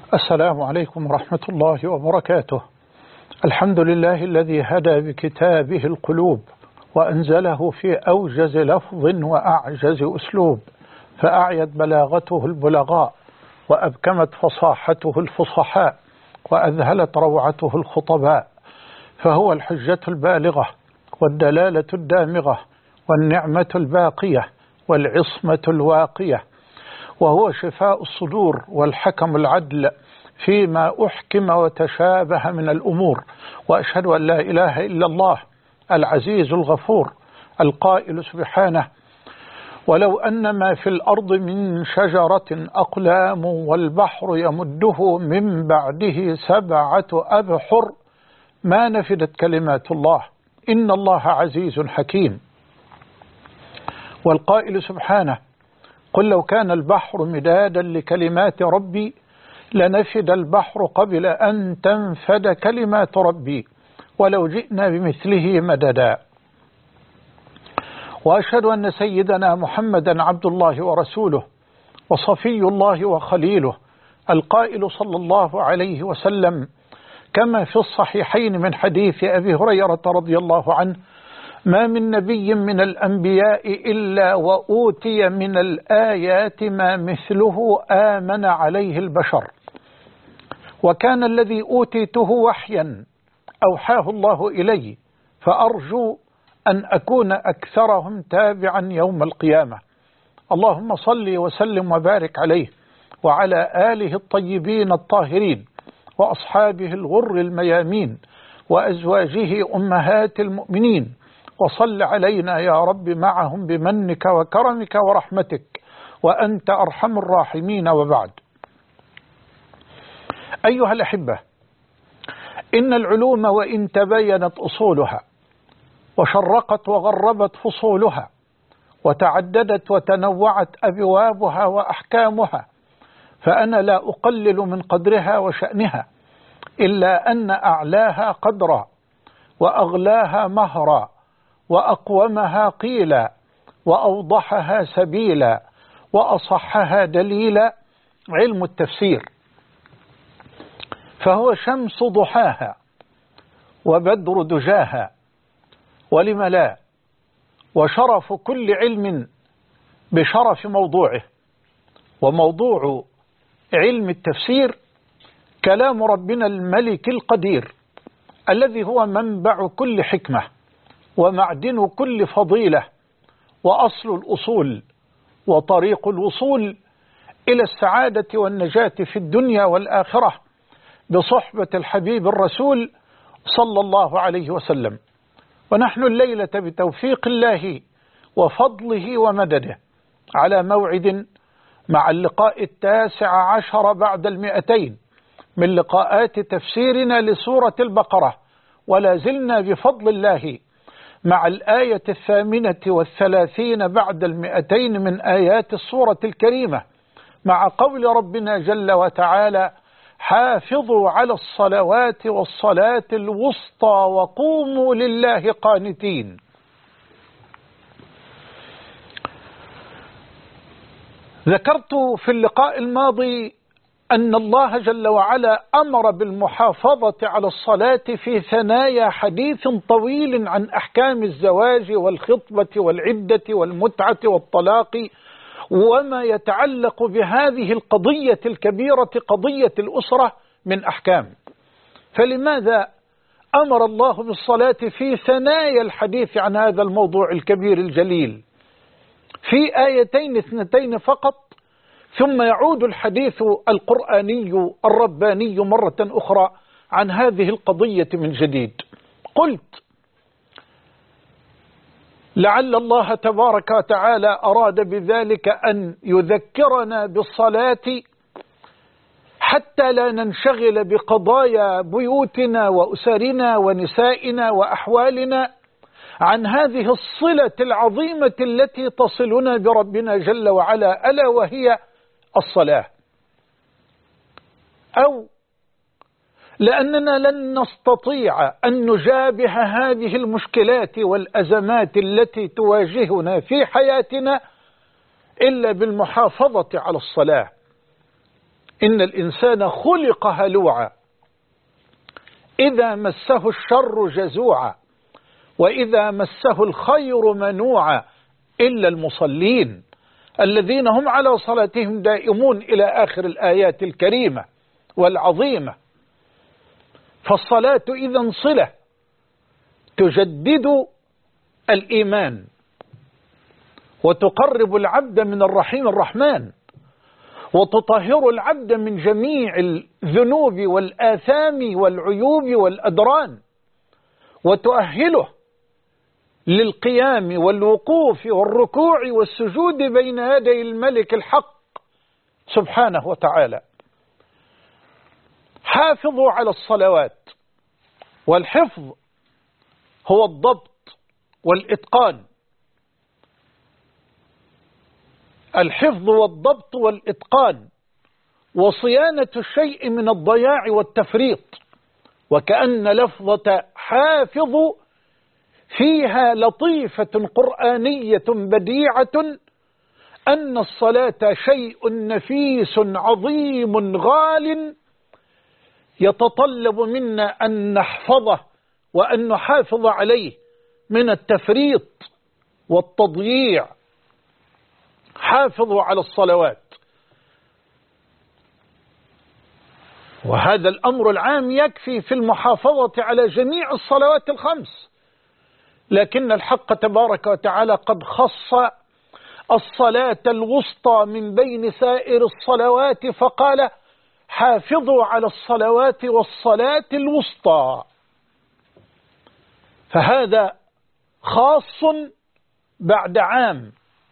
السلام عليكم ورحمة الله وبركاته. الحمد لله الذي هدى بكتابه القلوب وأنزله في أوجز لفظ وأعجز أسلوب، فأعيت بلاغته البلغاء وأبكمت فصاحته الفصحاء وأذهلت روعته الخطباء، فهو الحجة البالغة والدلالة الدامغة والنعمة الباقية والعصمة الواقية، وهو شفاء الصدور والحكم العدل فيما أحكم وتشابه من الأمور. وأشهد أن لا إله إلا الله العزيز الغفور القائل سبحانه: ولو أن ما في الأرض من شجرة أقلام والبحر يمده من بعده 7 أبحر ما نفدت كلمات الله إن الله عزيز حكيم. والقائل سبحانه: قل لو كان البحر مدادا لكلمات ربي لنفد البحر قبل أن تنفد كلمات ربي ولو جئنا بمثله مددا. وأشهد أن سيدنا محمدا عبد الله ورسوله وصفي الله وخليله، القائل صلى الله عليه وسلم كما في الصحيحين من حديث أبي هريرة رضي الله عنه: ما من نبي من الأنبياء إلا وأوتي من الآيات ما مثله آمن عليه البشر، وكان الذي أوتيته وحيا أوحاه الله إلي، فأرجو أن أكون أكثرهم تابعا يوم القيامة. اللهم صل وسلم وبارك عليه وعلى آله الطيبين الطاهرين وأصحابه الغر الميامين وأزواجه أمهات المؤمنين، وصل علينا يا رب معهم بمنك وكرمك ورحمتك وأنت أرحم الراحمين. وبعد، أيها الأحبة، إن العلوم وإن تبينت أصولها وشرقت وغربت فصولها وتعددت وتنوعت أبوابها وأحكامها، فأنا لا أقلل من قدرها وشأنها، إلا أن أعلاها قدرا وأغلاها مهرا وأقومها قيلا وأوضحها سبيلا وأصحها دليلا علم التفسير، فهو شمس ضحاها وبدر دجاها، ولم لا، وشرف كل علم بشرف موضوعه. وموضوع علم التفسير كلام ربنا الملك القدير الذي هو منبع كل حكمة ومعدن كل فضيلة وأصل الأصول وطريق الوصول إلى السعادة والنجاة في الدنيا والآخرة بصحبة الحبيب الرسول صلى الله عليه وسلم. ونحن الليلة بتوفيق الله وفضله ومدده على موعد مع اللقاء 19 بعد 200 من لقاءات تفسيرنا لسورة البقرة، ولا زلنا بفضل الله مع الآية 38 بعد 200 من آيات السورة الكريمة، مع قول ربنا جل وتعالى: حافظوا على الصلوات والصلاة الوسطى وقوموا لله قانتين. ذكرت في اللقاء الماضي أن الله جل وعلا أمر بالمحافظة على الصلاة في ثنايا حديث طويل عن أحكام الزواج والخطبة والعدة والمتعة والطلاق وما يتعلق بهذه القضية الكبيرة، قضية الأسرة، من أحكام. فلماذا أمر الله بالصلاة في ثنايا الحديث عن هذا الموضوع الكبير الجليل في 2 فقط، ثم يعود الحديث القرآني الرباني مرة أخرى عن هذه القضية من جديد؟ قلت: لعل الله تبارك وتعالى أراد بذلك أن يذكرنا بالصلاة حتى لا ننشغل بقضايا بيوتنا وأسرنا ونسائنا وأحوالنا عن هذه الصلة العظيمة التي تصلنا بربنا جل وعلا، ألا وهي الصلاة. أو لأننا لن نستطيع أن نجابه هذه المشكلات والأزمات التي تواجهنا في حياتنا إلا بالمحافظة على الصلاة. إن الإنسان خلق هلوعا إذا مسه الشر جزوعا وإذا مسه الخير منوعا إلا المصلين الذين هم على صلاتهم دائمون إلى آخر الآيات الكريمة والعظيمة. فالصلاة إذن صلة تجدد الإيمان وتقرب العبد من الرحيم الرحمن وتطهر العبد من جميع الذنوب والآثام والعيوب والأدران وتؤهله للقيام والوقوف والركوع والسجود بين يدي الملك الحق سبحانه وتعالى. حافظوا على الصلوات، والحفظ هو الضبط والإتقان. الحفظ والضبط والإتقان وصيانة الشيء من الضياع والتفريط. وكأن لفظة حافظ فيها لطيفة قرآنية بديعة أن الصلاة شيء نفيس عظيم غال يتطلب منا أن نحفظه وأن نحافظ عليه من التفريط والتضييع. حافظوا على الصلوات، وهذا الأمر العام يكفي في المحافظة على جميع الصلوات الخمس، لكن الحق تبارك وتعالى قد خص الصلاة الوسطى من بين سائر الصلوات فقال حافظوا على الصلوات والصلاة الوسطى. فهذا خاص بعد عام.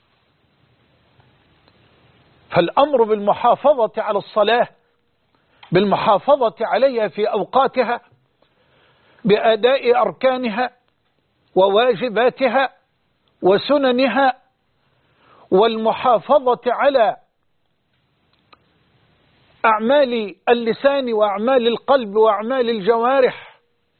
فالأمر بالمحافظة على الصلاة، بالمحافظة عليها في أوقاتها، بأداء أركانها وواجباتها وسننها، والمحافظة على أعمال اللسان وأعمال القلب وأعمال الجوارح،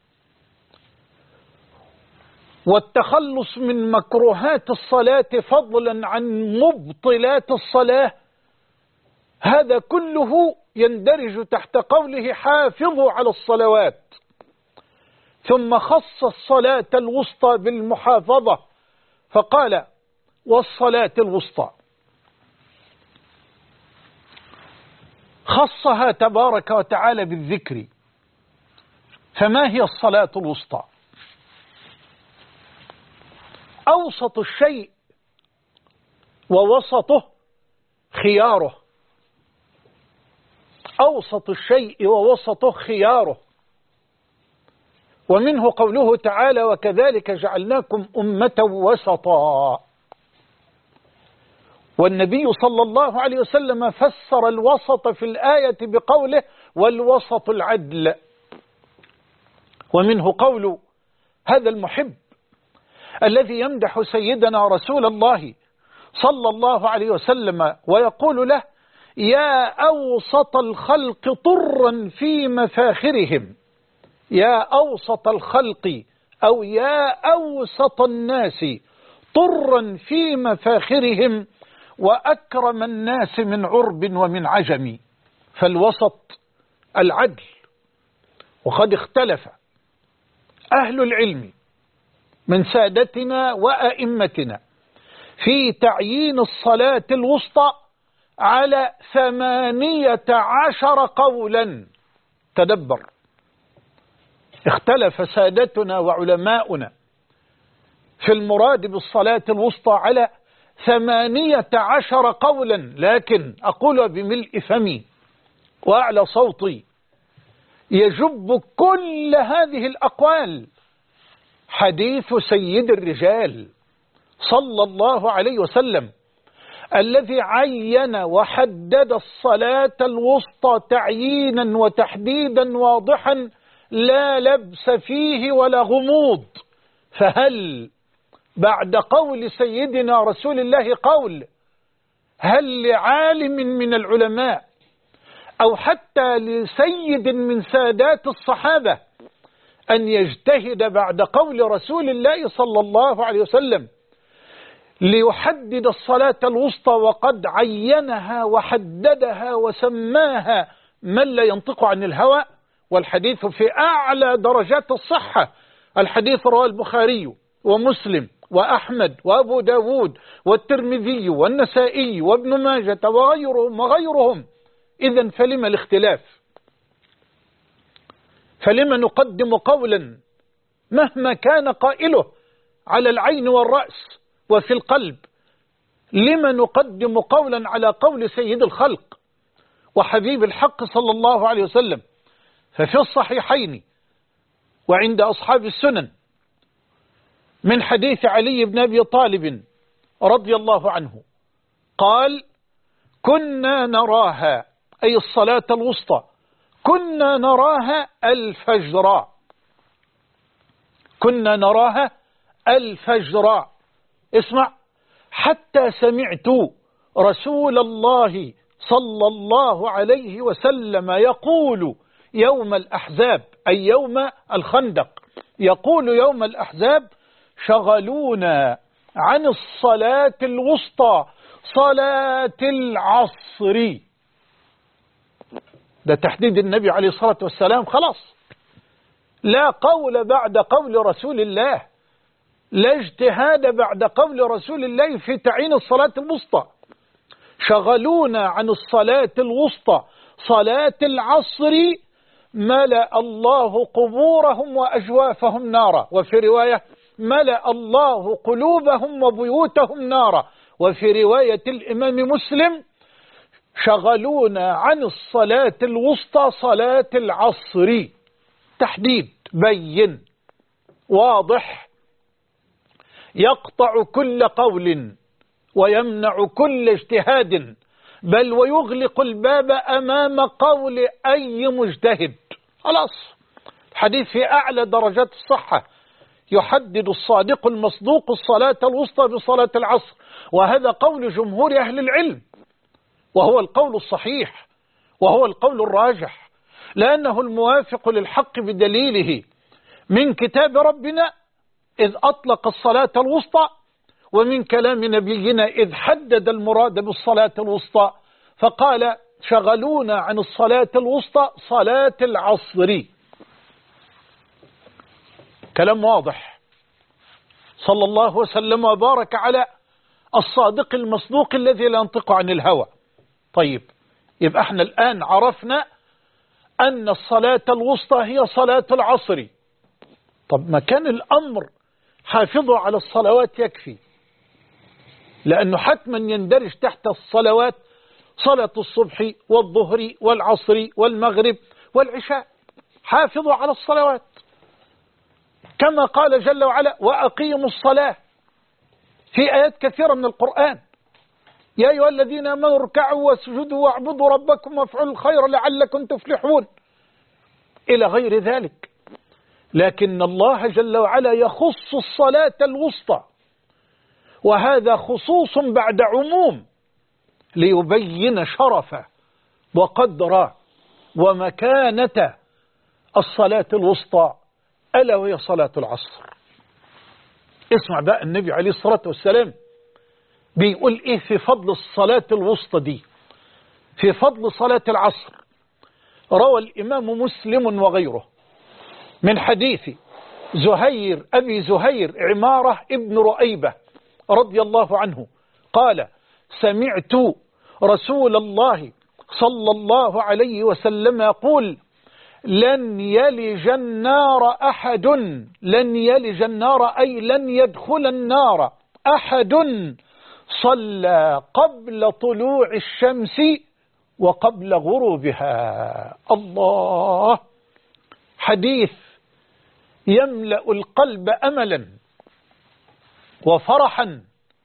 والتخلص من مكروهات الصلاة فضلا عن مبطلات الصلاة. هذا كله يندرج تحت قوله حافظوا على الصلوات. ثم خص الصلاة الوسطى بالمحافظة فقال والصلاة الوسطى، خصها تبارك وتعالى بالذكر. فما هي الصلاة الوسطى؟ أوسط الشيء ووسطه خياره. أوسط الشيء ووسطه خياره. ومنه قوله تعالى وكذلك جعلناكم أمة وسطا. والنبي صلى الله عليه وسلم فسر الوسط في الآية بقوله والوسط العدل. ومنه قول هذا المحب الذي يمدح سيدنا رسول الله صلى الله عليه وسلم ويقول له يا أوسط الخلق طرا في مفاخرهم. يا أوسط الخلق أو يا أوسط الناس طرا في مفاخرهم وأكرم الناس من عرب ومن عجم. فالوسط العدل. وقد اختلف أهل العلم من سادتنا وأئمتنا في تعيين الصلاة الوسطى على 18 قولا. تدبر. اختلف سادتنا وعلماؤنا في المراد بالصلاة الوسطى على 18 قولا، لكن أقول بملء فمي وأعلى صوتي يجب كل هذه الأقوال حديث سيد الرجال صلى الله عليه وسلم الذي عين وحدد الصلاة الوسطى تعيينا وتحديدا واضحا لا لبس فيه ولا غموض. فهل بعد قول سيدنا رسول الله قول؟ هل لعالم من العلماء أو حتى لسيد من سادات الصحابة أن يجتهد بعد قول رسول الله صلى الله عليه وسلم ليحدد الصلاة الوسطى، وقد عينها وحددها وسماها من لا ينطق عن الهوى، والحديث في أعلى درجات الصحة. الحديث رواه البخاري ومسلم وأحمد وأبو داود والترمذي والنسائي وابن ماجة وغيرهم. إذن فلما الاختلاف؟ فلما نقدم قولا مهما كان قائله على العين والرأس وفي القلب؟ لما نقدم قولا على قول سيد الخلق وحبيب الحق صلى الله عليه وسلم؟ ففي الصحيحين وعند أصحاب السنن من حديث علي بن أبي طالب رضي الله عنه قال: كنا نراها، أي الصلاة الوسطى، كنا نراها الفجر، كنا نراها الفجر. اسمع: حتى سمعت رسول الله صلى الله عليه وسلم يقول يوم الأحزاب، أي يوم الخندق، يقول يوم الأحزاب: شغلونا عن الصلاة الوسطى صلاة العصر. ده تحديد النبي عليه الصلاة والسلام، خلاص لا قول بعد قول رسول الله، لا اجتهاد بعد قول رسول الله في تعيين الصلاة الوسطى. شغلونا عن الصلاة الوسطى صلاة العصر ملأ الله قبورهم وأجوافهم نارا، وفي رواية: ملأ الله قلوبهم وبيوتهم نارا، وفي رواية الإمام مسلم: شغلونا عن الصلاة الوسطى صلاة العصر. تحديد بين واضح يقطع كل قول ويمنع كل اجتهاد، بل ويغلق الباب أمام قول أي مجتهد. خلاص، الحديث في أعلى درجات الصحة، يحدد الصادق المصدوق الصلاة الوسطى بصلاة العصر، وهذا قول جمهور أهل العلم، وهو القول الصحيح، وهو القول الراجح، لأنه الموافق للحق بدليله من كتاب ربنا إذ أطلق الصلاة الوسطى، ومن كلام نبينا إذ حدد المراد بالصلاة الوسطى فقال: شغلونا عن الصلاة الوسطى صلاة العصر. كلام واضح. صلى الله وسلم وبارك على الصادق المصدوق الذي لا ينطق عن الهوى. طيب، يبقى احنا الآن عرفنا أن الصلاة الوسطى هي صلاة العصر. طب ما كان الأمر حافظوا على الصلوات يكفي، لأنه حتما يندرج تحت الصلوات صلاة الصبح والظهر والعصر والمغرب والعشاء. حافظوا على الصلوات كما قال جل وعلا: وأقيموا الصلاة، في آيات كثيرة من القرآن: يا أيها الذين آمنوا اركعوا واسجدوا واعبدوا ربكم وافعلوا الخير لعلكم تفلحون، إلى غير ذلك. لكن الله جل وعلا يخص الصلاة الوسطى، وهذا خصوص بعد عموم، ليبين شرف وقدر ومكانة الصلاة الوسطى، ألا وهي صلاة العصر. اسمع بقى النبي عليه الصلاة والسلام بيقول إيه في فضل الصلاة الوسطى دي، في فضل صلاة العصر. روى الإمام مسلم وغيره من حديث زهير أبي زهير عمارة ابن رؤيبة رضي الله عنه قال: سمعت رسول الله صلى الله عليه وسلم يقول: لن يلج النار أحد، لن يلج النار أي لن يدخل النار أحد صلى قبل طلوع الشمس وقبل غروبها. الله، حديث يملأ القلب أملا وفرحا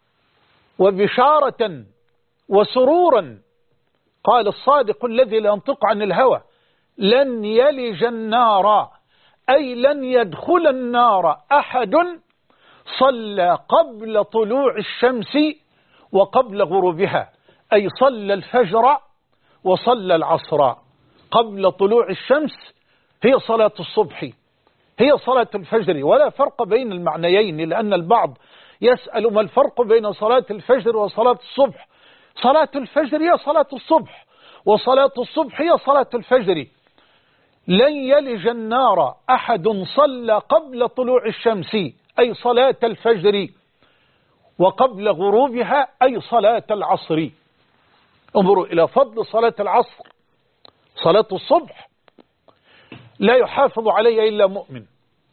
وبشارة وسرورا. قال الصادق الذي لا ينطق عن الهوى: لن يلج النار أي لن يدخل النار أحد صلى قبل طلوع الشمس وقبل غروبها، أي صلى الفجر وصلى العصر. قبل طلوع الشمس هي صلاة الصبح، هي صلاة الفجر، ولا فرق بين المعنيين، لأن البعض يسأل ما الفرق بين صلاة الفجر وصلاة الصبح. صلاة الفجر هي صلاة الصبح، وصلاة الصبح هي صلاة الفجر. لن يلج النار أحد صلى قبل طلوع الشمس أي صلاة الفجر، وقبل غروبها أي صلاة العصر. انظروا إلى فضل صلاة العصر. صلاة الصبح لا يحافظ عليها إلا مؤمن.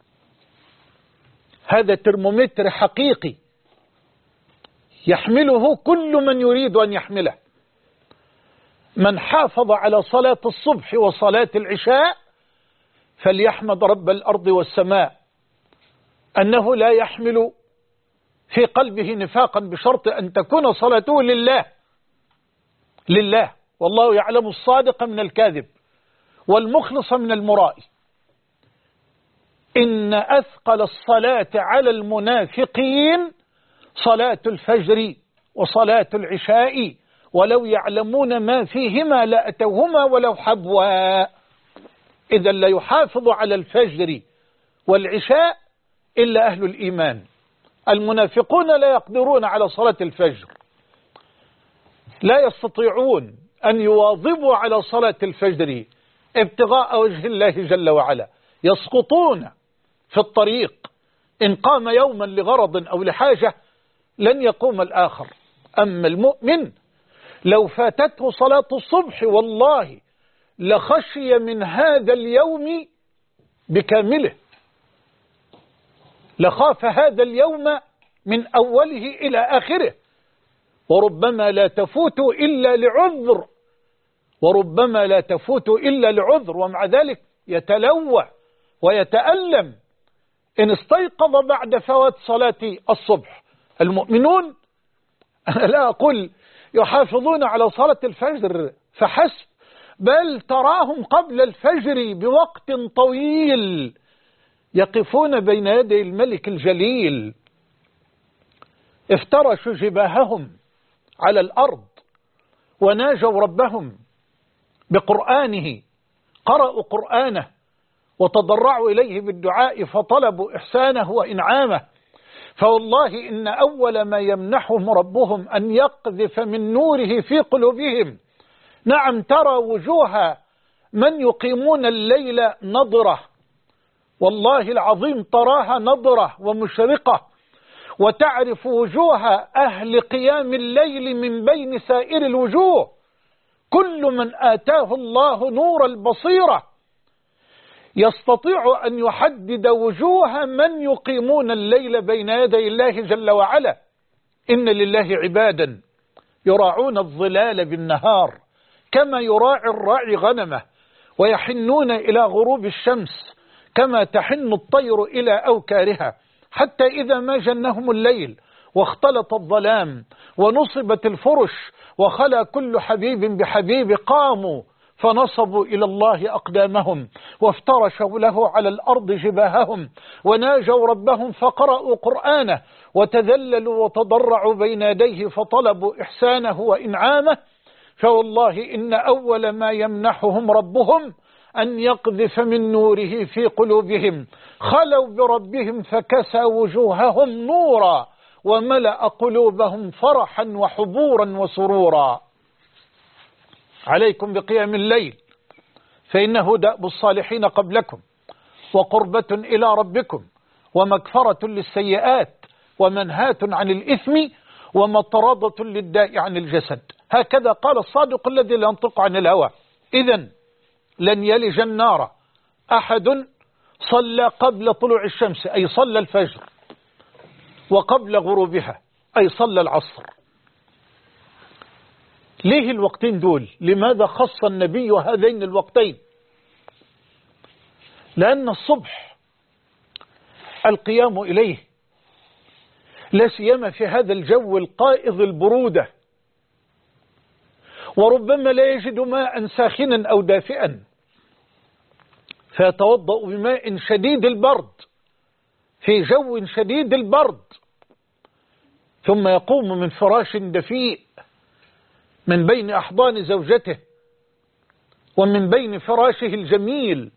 هذا ترمومتر حقيقي يحمله كل من يريد أن يحمله. من حافظ على صلاة الصبح وصلاة العشاء فليحمد رب الأرض والسماء أنه لا يحمل في قلبه نفاقا، بشرط أن تكون صلاته لله، والله يعلم الصادق من الكاذب والمخلص من المرائي. إن أثقل الصلاة على المنافقين صلاة الفجر وصلاة العشاء ولو يعلمون ما فيهما لأتوهما ولو حبوا. إذا لا يحافظ على الفجر والعشاء إلا أهل الإيمان. المنافقون لا يقدرون على صلاة الفجر، لا يستطيعون أن يواظبوا على صلاة الفجر ابتغاء وجه الله جل وعلا، يسقطون في الطريق. إن قام يوما لغرض أو لحاجة لن يقوم الآخر. أما المؤمن لو فاتته صلاة الصبح والله لخشي من هذا اليوم بكامله، لخاف هذا اليوم من أوله إلى آخره، وربما لا تفوت إلا لعذر، ومع ذلك يتلوى ويتألم إن استيقظ بعد فوات صلاة الصبح. المؤمنون أنا لا أقول يحافظون على صلاة الفجر فحسب، بل تراهم قبل الفجر بوقت طويل يقفون بين يدي الملك الجليل، افترشوا جباههم على الأرض وناجوا ربهم بقرآنه، قرأوا قرآنه وتضرعوا إليه بالدعاء فطلبوا إحسانه وإنعامه. فوالله إن أول ما يمنحهم ربهم أن يقذف من نوره في قلوبهم. نعم، ترى وجوه من يقيمون الليل نضرة، والله العظيم تراها نضرة ومشرقة، وتعرف وجوه أهل قيام الليل من بين سائر الوجوه. كل من آتاه الله نور البصيرة يستطيع أن يحدد وجوه من يقيمون الليل بين يدي الله جل وعلا. إن لله عبادا يراعون الظلال بالنهار كما يراعي الراعي غنمه، ويحنون إلى غروب الشمس كما تحن الطير إلى أوكارها، حتى إذا ما جنهم الليل واختلط الظلام ونصبت الفرش وخلى كل حبيب بحبيب قاموا فنصبوا إلى الله أقدامهم وافترشوا له على الأرض جباههم وناجوا ربهم فقرأوا قرآنه وتذللوا وتضرعوا بين يديه فطلبوا إحسانه وإنعامه. فوالله إن أول ما يمنحهم ربهم أن يقذف من نوره في قلوبهم. خلوا بربهم فكسى وجوههم نورا وملأ قلوبهم فرحا وحبورا وسرورا. عليكم بقيام الليل فإنه دأب الصالحين قبلكم، وقربة إلى ربكم، ومكفرة للسيئات، ومنهاة عن الإثم، ومطردة للداء عن الجسد. هكذا قال الصادق الذي لا ينطق عن الهوى. إذن لن يلج النار أحد صلى قبل طلوع الشمس أي صلى الفجر، وقبل غروبها أي صلى العصر. ليه الوقتين دول؟ لماذا خص النبي هذين الوقتين؟ لأن الصبح القيام إليه لا سيما في هذا الجو القائض البرودة، وربما لا يجد ماء ساخنا أو دافئا فيتوضأ بماء شديد البرد في جو شديد البرد، ثم يقوم من فراش دفيء من بين أحضان زوجته ومن بين فراشه الجميل،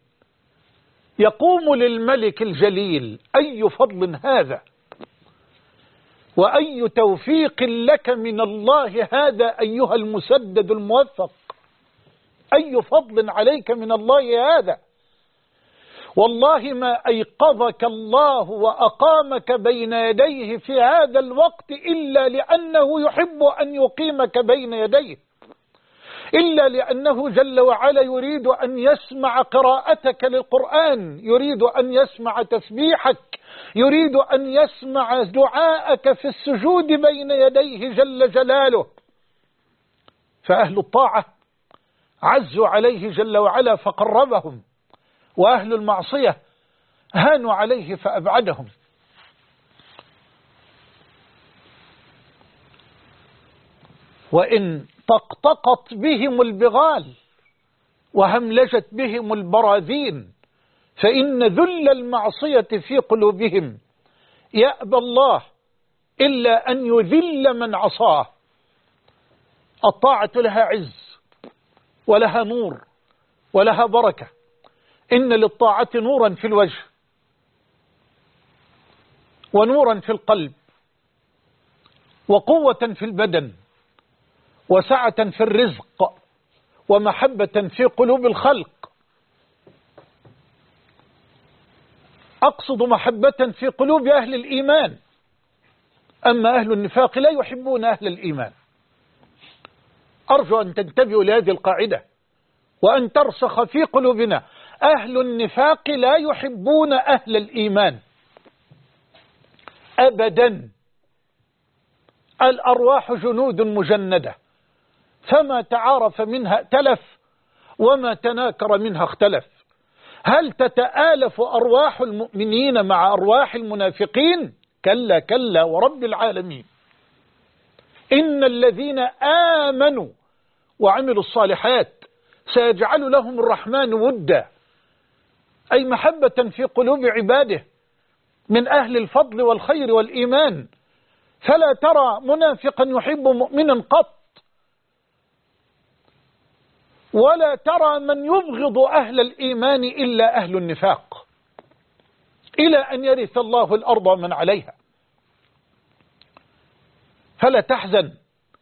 يقوم للملك الجليل. أي فضل هذا! وأي توفيق لك من الله هذا أيها المسدد الموفق، أي فضل عليك من الله هذا. والله ما أيقظك الله وأقامك بين يديه في هذا الوقت إلا لأنه يحب أن يقيمك بين يديه، إلا لأنه جل وعلا يريد أن يسمع قراءتك للقرآن، يريد أن يسمع تسبيحك، يريد أن يسمع دعاءك في السجود بين يديه جل جلاله. فأهل الطاعة عزوا عليه جل وعلا فقربهم، وأهل المعصية هانوا عليه فأبعدهم. وإن طقطقت بهم البغال وهملجت بهم البراذين فإن ذل المعصية في قلوبهم يأبى الله إلا أن يذل من عصاه. الطاعة لها عز ولها نور ولها بركة. إن للطاعة نورا في الوجه ونورا في القلب وقوة في البدن وسعة في الرزق ومحبة في قلوب الخلق. أقصد محبة في قلوب أهل الإيمان، أما أهل النفاق لا يحبون أهل الإيمان. أرجو أن تنتبهوا لهذه القاعدة وأن ترسخ في قلوبنا. أهل النفاق لا يحبون أهل الإيمان أبدا. الأرواح جنود مجندة، فما تعارف منها ائتلف وما تناكر منها اختلف. هل تتآلف أرواح المؤمنين مع أرواح المنافقين؟ كلا كلا ورب العالمين. إن الذين آمنوا وعملوا الصالحات سيجعل لهم الرحمن ودا، أي محبة في قلوب عباده من أهل الفضل والخير والإيمان. فلا ترى منافقا يحب مؤمنا قط، ولا ترى من يبغض أهل الإيمان إلا أهل النفاق، إلى أن يرث الله الأرض ومن عليها. فلا تحزن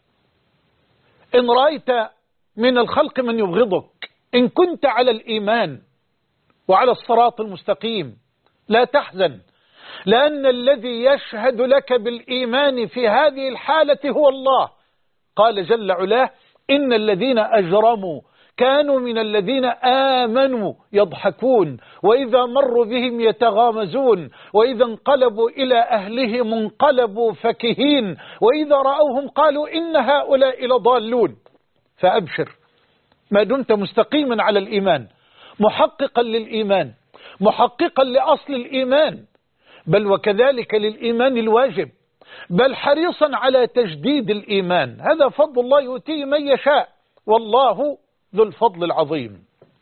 إن رأيت من الخلق من يبغضك، إن كنت على الإيمان وعلى الصراط المستقيم لا تحزن، لأن الذي يشهد لك بالإيمان في هذه الحالة هو الله. قال جل علاه: إن الذين أجرموا كانوا من الذين آمنوا يضحكون وإذا مروا بهم يتغامزون وإذا انقلبوا إلى أهلهم انقلبوا فكهين وإذا رأوهم قالوا إن هؤلاء لضالون. فأبشر ما دمت مستقيما على الإيمان، محققا للإيمان، محققا لأصل الإيمان، بل وكذلك للإيمان الواجب، بل حريصا على تجديد الإيمان. هذا فضل الله يؤتيه من يشاء، والله ذو الفضل العظيم.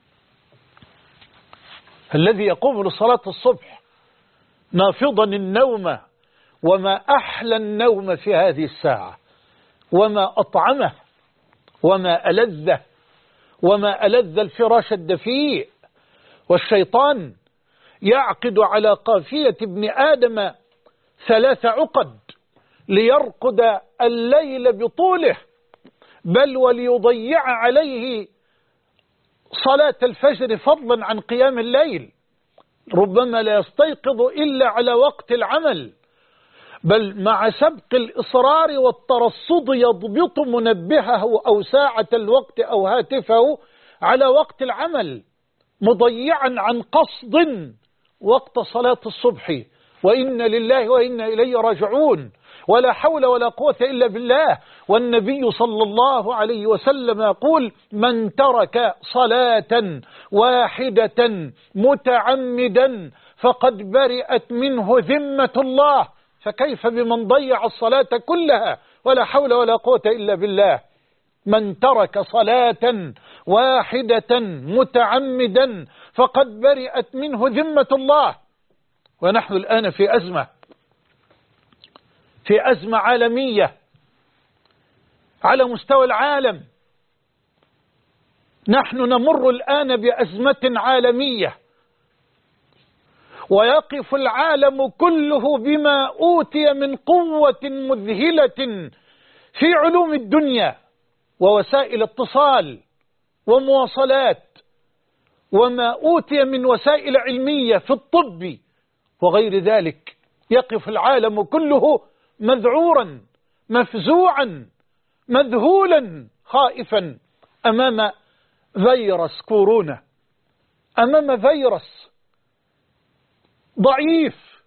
الذي يقوم لصلاة الصبح نافضا النوم، وما أحلى النوم في هذه الساعة، وما أطعمه، وما ألذه، وما ألذ الفراش الدفيء. والشيطان يعقد على قافية ابن آدم 3 عقد ليرقد الليل بطوله، بل وليضيع عليه صلاة الفجر فضلا عن قيام الليل. ربما لا يستيقظ إلا على وقت العمل، بل مع سبق الإصرار والترصد يضبط منبهه أو ساعة الوقت أو هاتفه على وقت العمل، مضيعا عن قصد وقت صلاة الصبح. وإن لله وإنا إليه راجعون، ولا حول ولا قوة إلا بالله. والنبي صلى الله عليه وسلم يقول: من ترك صلاة واحدة متعمدا فقد برئت منه ذمة الله. فكيف بمن ضيع الصلاة كلها؟ ولا حول ولا قوة إلا بالله. من ترك صلاة واحدة متعمدا فقد برئت منه ذمة الله. ونحن الآن في أزمة عالمية على مستوى العالم. نحن نمر الآن بأزمة عالمية، ويقف العالم كله بما أوتي من قوة مذهلة في علوم الدنيا ووسائل اتصال ومواصلات، وما أوتي من وسائل علمية في الطب وغير ذلك، يقف العالم كله مذعورا مفزوعا مذهولا خائفا أمام فيروس كورونا، أمام فيروس ضعيف.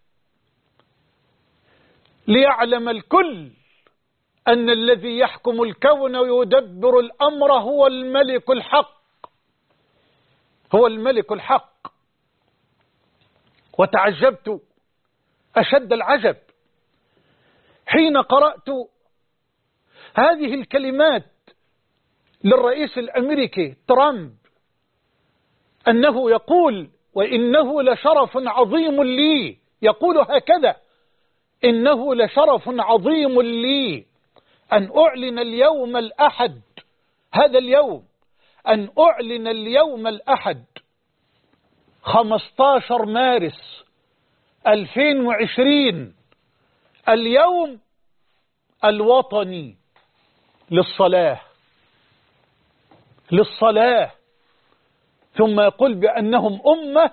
ليعلم الكل أن الذي يحكم الكون ويدبر الأمر هو الملك الحق، هو الملك الحق. وتعجبت أشد العجب حين قرأت هذه الكلمات للرئيس الأمريكي ترامب، أنه يقول: وإنه لشرف عظيم لي، يقول هكذا: إنه لشرف عظيم لي أن أعلن اليوم الأحد، هذا اليوم، أن أعلن اليوم الأحد 15 مارس 2020 اليوم الوطني للصلاة، للصلاة. ثم يقول بأنهم أمة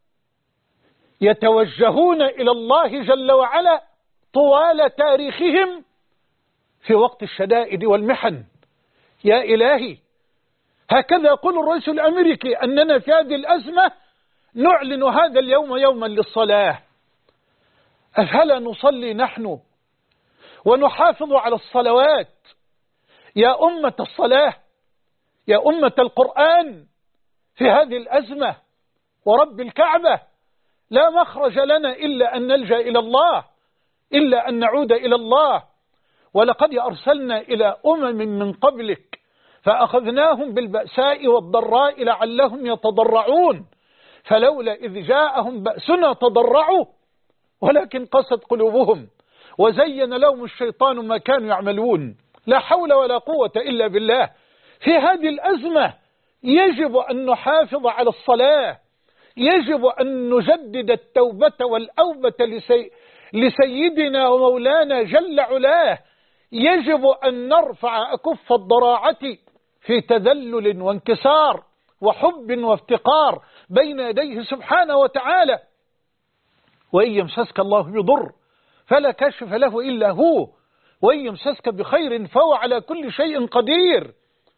يتوجهون إلى الله جل وعلا طوال تاريخهم في وقت الشدائد والمحن. يا إلهي، هكذا يقول الرئيس الأمريكي أننا في هذه الأزمة نعلن هذا اليوم يوما للصلاة. أفلا نصلي نحن ونحافظ على الصلوات يا أمة الصلاة، يا أمة القرآن؟ في هذه الأزمة ورب الكعبة لا مخرج لنا إلا أن نلجأ إلى الله، إلا أن نعود إلى الله. ولقد أرسلنا إلى أمم من قبلك فأخذناهم بالبأساء والضراء لعلهم يتضرعون، فلولا إذ جاءهم بأسنا تضرعوا ولكن قست قلوبهم وزين لهم الشيطان ما كانوا يعملون. لا حول ولا قوة إلا بالله. في هذه الأزمة يجب أن نحافظ على الصلاة، يجب أن نجدد التوبة والأوبة لسيدنا ومولانا جل علاه، يجب أن نرفع أكف الضراعة في تذلل وانكسار وحب وافتقار بين يديه سبحانه وتعالى. وإن يمسسك الله بضر فلا كاشف له إلا هو، وإن يمسسك بخير فهو على كل شيء قدير.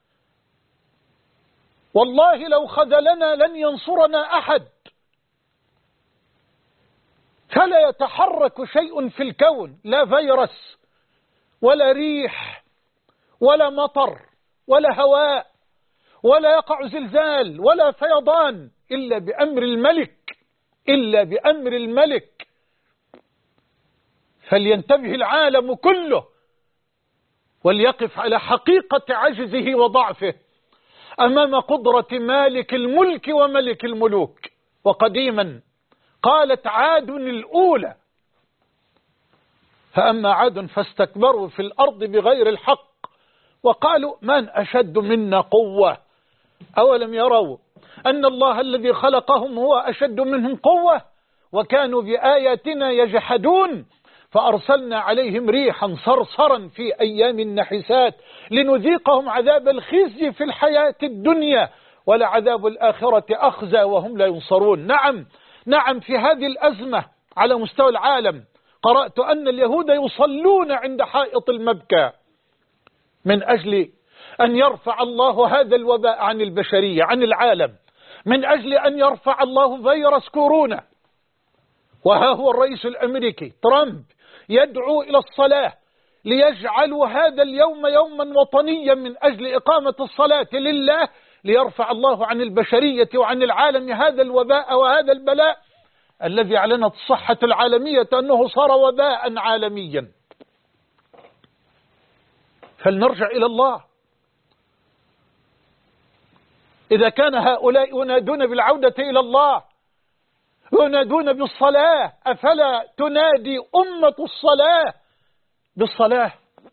والله لو خذلنا لن ينصرنا أحد، فلا يتحرك شيء في الكون، لا فيروس ولا ريح ولا مطر ولا هواء، ولا يقع زلزال ولا فيضان إلا بأمر الملك، إلا بأمر الملك. فلينتبه العالم كله وليقف على حقيقة عجزه وضعفه أمام قدرة مالك الملك وملك الملوك. وقديما قالت عاد الأولى: فأما عاد فاستكبروا في الأرض بغير الحق وقالوا من أشد منا قوة أولم يروا أن الله الذي خلقهم هو أشد منهم قوة وكانوا بآياتنا يجحدون فأرسلنا عليهم ريحا صرصرا في أيام نحسات لنذيقهم عذاب الخزي في الحياة الدنيا ولعذاب الآخرة أخزى وهم لا ينصرون. نعم في هذه الأزمة على مستوى العالم قرأت أن اليهود يصلون عند حائط المبكى من أجل أن يرفع الله هذا الوباء عن البشرية، عن العالم، من أجل أن يرفع الله فيروس كورونا. وها هو الرئيس الأمريكي ترامب يدعو إلى الصلاة ليجعلوا هذا اليوم يوما وطنيا من أجل إقامة الصلاة لله، ليرفع الله عن البشرية وعن العالم هذا الوباء وهذا البلاء الذي أعلنت الصحة العالمية أنه صار وباء عالميا. فلنرجع إلى الله. إذا كان هؤلاء ينادون بالعودة إلى الله، ينادون بالصلاة، أفلا تنادي أمة الصلاة بالصلاة؟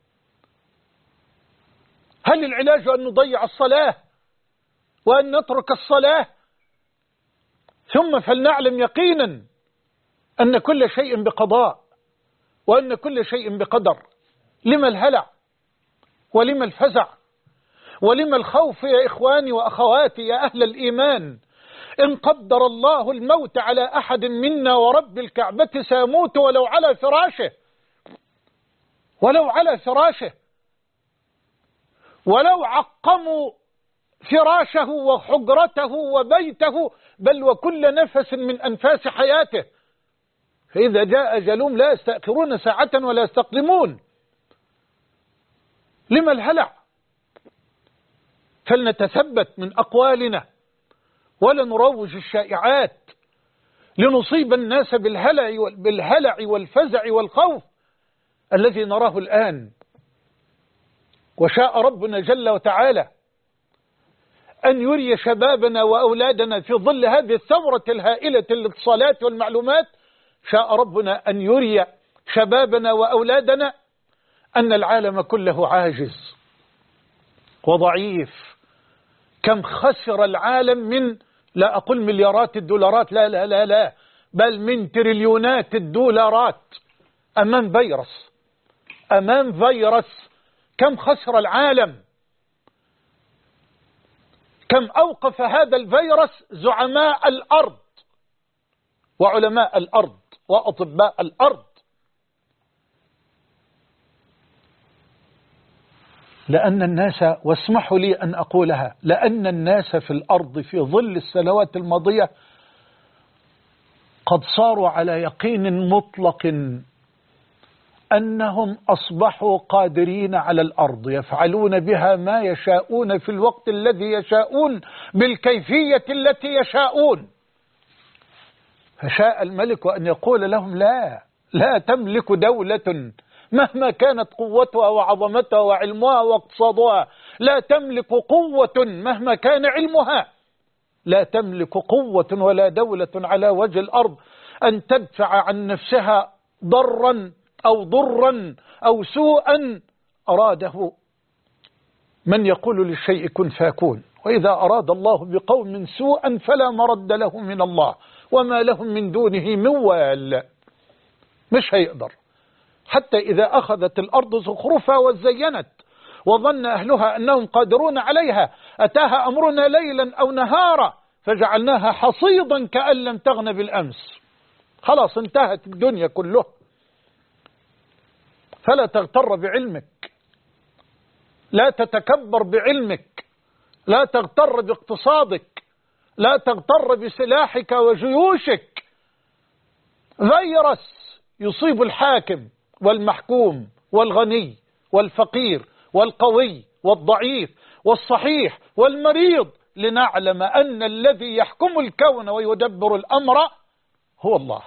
هل العلاج أن نضيع الصلاة وأن نترك الصلاة؟ ثم فلنعلم يقينا أن كل شيء بقضاء وأن كل شيء بقدر. لما الهلع ولما الفزع ولما الخوف يا إخواني وأخواتي يا أهل الإيمان؟ إن قدر الله الموت على أحد منا ورب الكعبة سيموت ولو على فراشه، ولو على فراشه، ولو عقموا فراشه وحجرته وبيته، بل وكل نفس من أنفاس حياته. فإذا جاء أجلهم لا يستأخرون ساعة ولا يستقدمون. لما الهلع؟ فلنتثبت من أقوالنا ولا نروج الشائعات لنصيب الناس بالهلع والفزع والخوف الذي نراه الآن. وشاء ربنا جل وتعالى أن يري شبابنا وأولادنا في ظل هذه الثورة الهائلة للاتصالات والمعلومات، شاء ربنا أن يري شبابنا وأولادنا أن العالم كله عاجز وضعيف. كم خسر العالم من، لا أقول مليارات الدولارات، لا لا لا لا، بل من تريليونات الدولارات أمام فيروس، أمام فيروس. كم خسر العالم، كم أوقف هذا الفيروس زعماء الأرض وعلماء الأرض وأطباء الأرض. لأن الناس، واسمحوا لي أن أقولها، لأن الناس في الأرض في ظل السنوات الماضية قد صاروا على يقين مطلق أنهم أصبحوا قادرين على الأرض، يفعلون بها ما يشاءون في الوقت الذي يشاءون بالكيفية التي يشاءون. فشاء الملك أن يقول لهم لا تملك دولة مهما كانت قوتها وعظمتها وعلمها واقتصادها، لا تملك قوة مهما كان علمها، لا تملك قوة ولا دولة على وجه الأرض أن تدفع عن نفسها ضرا أو ضرا أو سوءا أراده من يقول للشيء كن فيكون. وإذا أراد الله بقوم سوءا فلا مرد له من الله وما لهم من دونه من وال. مش هيقدر. حتى إذا أخذت الأرض زخرفها وزينت وظن أهلها أنهم قادرون عليها أتاها أمرنا ليلا أو نهارا فجعلناها حصيدا كأن لم تغن بالأمس. خلاص انتهت الدنيا كلها. فلا تغتر بعلمك، لا تتكبر بعلمك، لا تغتر باقتصادك، لا تغتر بسلاحك وجيوشك. فيروس يصيب الحاكم والمحكوم والغني والفقير والقوي والضعيف والصحيح والمريض، لنعلم أن الذي يحكم الكون ويدبر الأمر هو الله.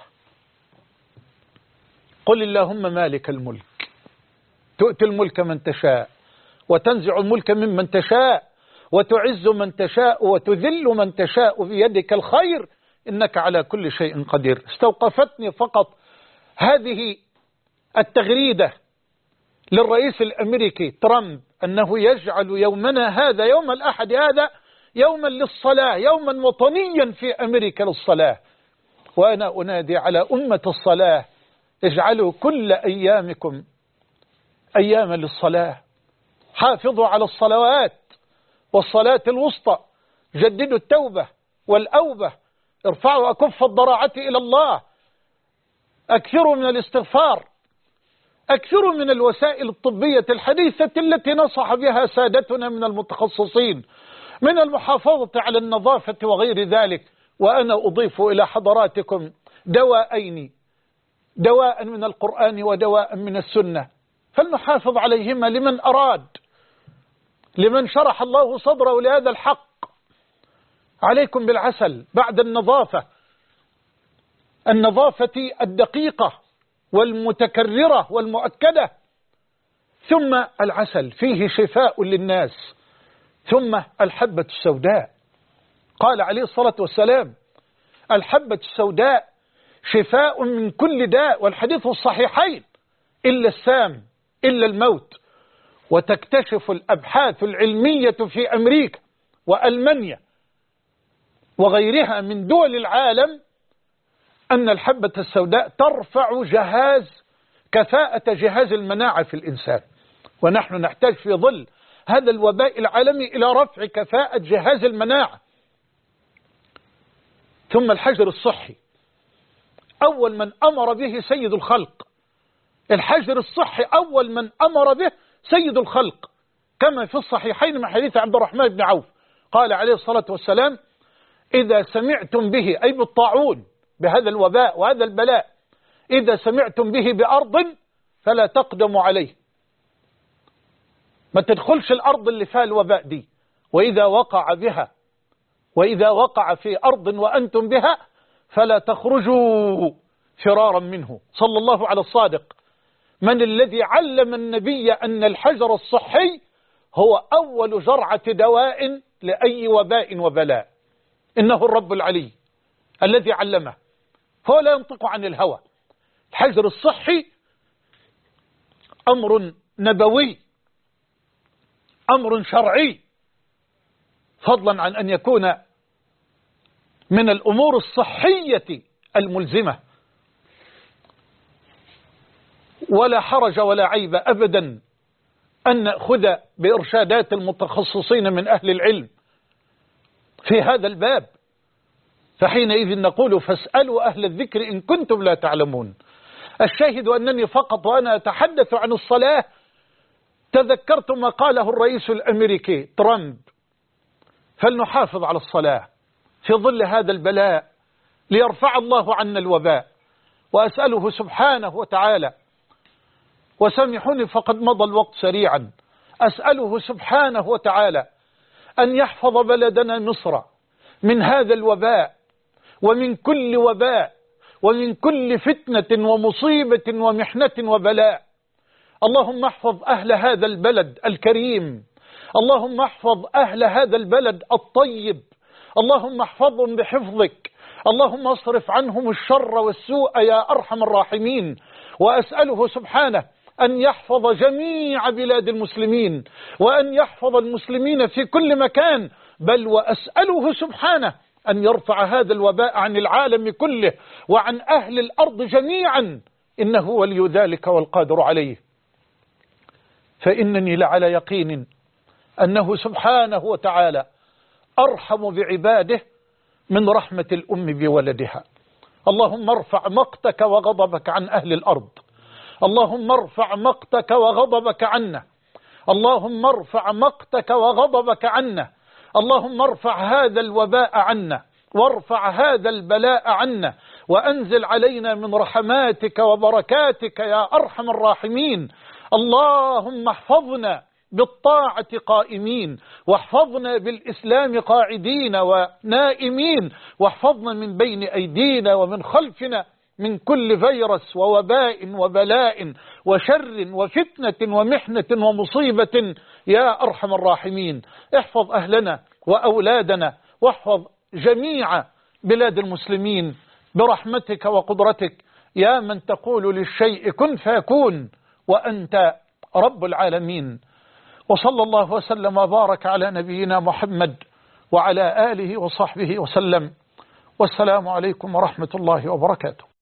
قل اللهم مالك الملك تؤتي الملك من تشاء وتنزع الملك ممن تشاء وتعز من تشاء وتذل من تشاء بيدك الخير إنك على كل شيء قدير. استوقفتني فقط هذه التغريدة للرئيس الأمريكي ترامب أنه يجعل يومنا هذا يوم الأحد هذا يوما للصلاة، يوما وطنيا في أمريكا للصلاة. وأنا أنادي على أمة الصلاة اجعلوا كل أيامكم أياما للصلاة، حافظوا على الصلوات والصلاة الوسطى، جددوا التوبة والأوبة، ارفعوا أكف الضراعة إلى الله، أكثروا من الاستغفار، أكثروا من الوسائل الطبية الحديثة التي نصح بها سادتنا من المتخصصين من المحافظة على النظافة وغير ذلك. وأنا أضيف إلى حضراتكم دواءين، دواء من القرآن ودواء من السنة، فلنحافظ عليهما لمن أراد، لمن شرح الله صدره لهذا الحق. عليكم بالعسل بعد النظافة الدقيقة والمتكررة والمؤكدة، ثم العسل فيه شفاء للناس، ثم الحبة السوداء. قال عليه الصلاة والسلام الحبة السوداء شفاء من كل داء، والحديث الصحيحين إلا السام إلا الموت. وتكتشف الأبحاث العلمية في أمريكا وألمانيا وغيرها من دول العالم أن الحبة السوداء ترفع كفاءة جهاز المناعة في الإنسان، ونحن نحتاج في ظل هذا الوباء العالمي إلى رفع كفاءة جهاز المناعة. ثم الحجر الصحي، أول من أمر به سيد الخلق. الحجر الصحي أول من أمر به سيد الخلق، كما في الصحيحين من حديث عبد الرحمن بن عوف قال عليه الصلاة والسلام: إذا سمعتم به، أي بالطاعون، بهذا الوباء وهذا البلاء، إذا سمعتم به بأرض فلا تقدموا عليه، ما تدخلش الأرض اللي فيها الوباء دي. وإذا وقع في أرض وأنتم بها فلا تخرجوا فرارا منه. صلى الله على الصادق. من الذي علم النبي أن الحجر الصحي هو أول جرعة دواء لأي وباء وبلاء؟ إنه الرب العلي الذي علمه، هو لا ينطق عن الهوى. الحجر الصحي أمر نبوي، أمر شرعي، فضلا عن أن يكون من الأمور الصحية الملزمة. ولا حرج ولا عيب أبدا أن نأخذ بإرشادات المتخصصين من أهل العلم في هذا الباب، فحينئذ نقول: فاسألوا أهل الذكر إن كنتم لا تعلمون. الشاهد أنني فقط وأنا أتحدث عن الصلاة تذكرت ما قاله الرئيس الأمريكي ترامب: فلنحافظ على الصلاة في ظل هذا البلاء ليرفع الله عنا الوباء. وأسأله سبحانه وتعالى، وسامحوني فقد مضى الوقت سريعا، أسأله سبحانه وتعالى أن يحفظ بلدنا مصر من هذا الوباء ومن كل وباء ومن كل فتنة ومصيبة ومحنة وبلاء. اللهم احفظ أهل هذا البلد الكريم، اللهم احفظ أهل هذا البلد الطيب، اللهم احفظهم بحفظك، اللهم اصرف عنهم الشر والسوء يا أرحم الراحمين. وأسأله سبحانه أن يحفظ جميع بلاد المسلمين، وأن يحفظ المسلمين في كل مكان، بل وأسأله سبحانه أن يرفع هذا الوباء عن العالم كله وعن أهل الأرض جميعا، إنه ولي ذلك والقادر عليه. فإنني لعلى يقين أنه سبحانه وتعالى أرحم بعباده من رحمة الأم بولدها. اللهم ارفع مقتك وغضبك عن أهل الأرض، اللهم ارفع مقتك وغضبك عنا، اللهم ارفع مقتك وغضبك عنا، اللهم ارفع هذا الوباء عنا، وارفع هذا البلاء عنا، وأنزل علينا من رحماتك وبركاتك يا أرحم الراحمين. اللهم احفظنا بالطاعة قائمين، واحفظنا بالإسلام قاعدين ونائمين، واحفظنا من بين أيدينا ومن خلفنا من كل فيروس ووباء وبلاء وشر وفتنة ومحنة ومصيبة يا أرحم الراحمين. احفظ أهلنا وأولادنا، واحفظ جميع بلاد المسلمين برحمتك وقدرتك يا من تقول للشيء كن فيكون، وأنت رب العالمين. وصلى الله وسلم وبارك على نبينا محمد وعلى آله وصحبه وسلم، والسلام عليكم ورحمة الله وبركاته.